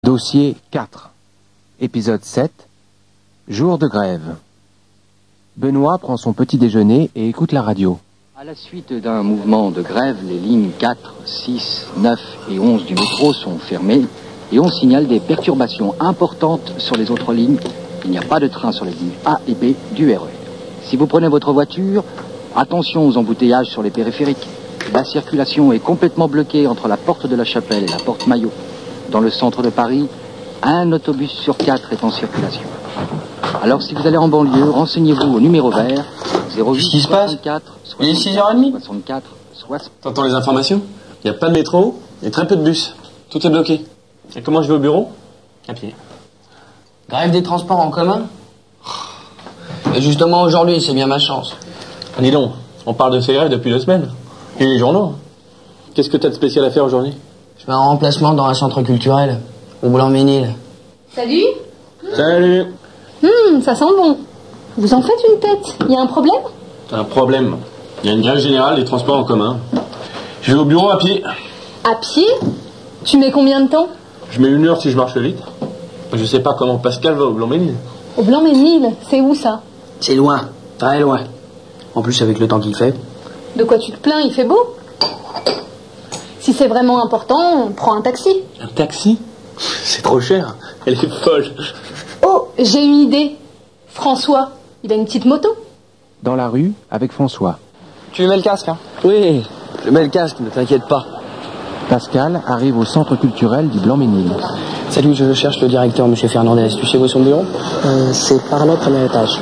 Dossier 4, épisode 7, jour de grève. Benoît prend son petit déjeuner et écoute la radio. À la suite d'un mouvement de grève, les lignes 4, 6, 9 et 11 du métro sont fermées et on signale des perturbations importantes sur les autres lignes. Il n'y a pas de train sur les lignes A et B du RER. Si vous prenez votre voiture, attention aux embouteillages sur les périphériques. La circulation est complètement bloquée entre la porte de la Chapelle et la porte Maillot. Dans le centre de Paris, un autobus sur 4 est en circulation. Alors si vous allez en banlieue, renseignez-vous au numéro vert 08 Qu'est-ce qui se passe ? 64 Il est 6h30 64 60. T'entends les informations ? Il n'y a pas de métro et très peu de bus. Tout est bloqué. Et comment je vais au bureau ? À pied. Grève des transports en commun ? Et justement aujourd'hui, c'est bien ma chance. Ah, dis donc, on parle de ces grèves depuis 2 semaines. Et les journaux. Qu'est-ce que t'as de spécial à faire aujourd'hui ? Je fais un remplacement dans un centre culturel, au Blanc-Ménil. Salut. Salut. Ça sent bon. Vous en faites une tête. Il y a un problème ? T'as un problème. Il y a une grève générale des transports en commun. Je vais au bureau à pied. À pied ? Tu mets combien de temps ? Je mets 1 heure si je marche vite. Je sais pas comment Pascal va au Blanc-Ménil. Au Blanc-Ménil, c'est où ça ? C'est loin, très loin. En plus, avec le temps qu'il fait. De quoi tu te plains ? Il fait beau ? Si c'est vraiment important, prends un taxi. Un taxi ? C'est trop cher. Elle est folle. Oh, j'ai une idée. François, il a une petite moto. Dans la rue, avec François. Tu lui mets le casque, hein ? Oui, je mets le casque, ne t'inquiète pas. Pascal arrive au centre culturel du Blanc-Ménil. Salut, je cherche le directeur, monsieur Fernandez. Tu sais où est son bureau ? C'est par là, premier étage.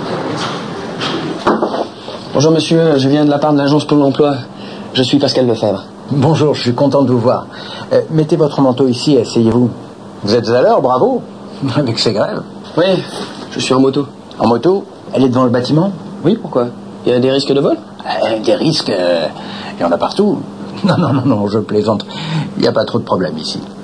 Bonjour monsieur, je viens de la part de l'agence Pôle emploi. Je suis Pascal Lefebvre. Bonjour, je suis content de vous voir. Mettez votre manteau ici, asseyez-vous. Vous êtes à l'heure, bravo. Avec ces grèves. Oui, je suis en moto. En moto, elle est devant le bâtiment. Oui, pourquoi ? Il y a des risques de vol ? Des risques, il y en a partout. Non, je plaisante. Il n'y a pas trop de problèmes ici.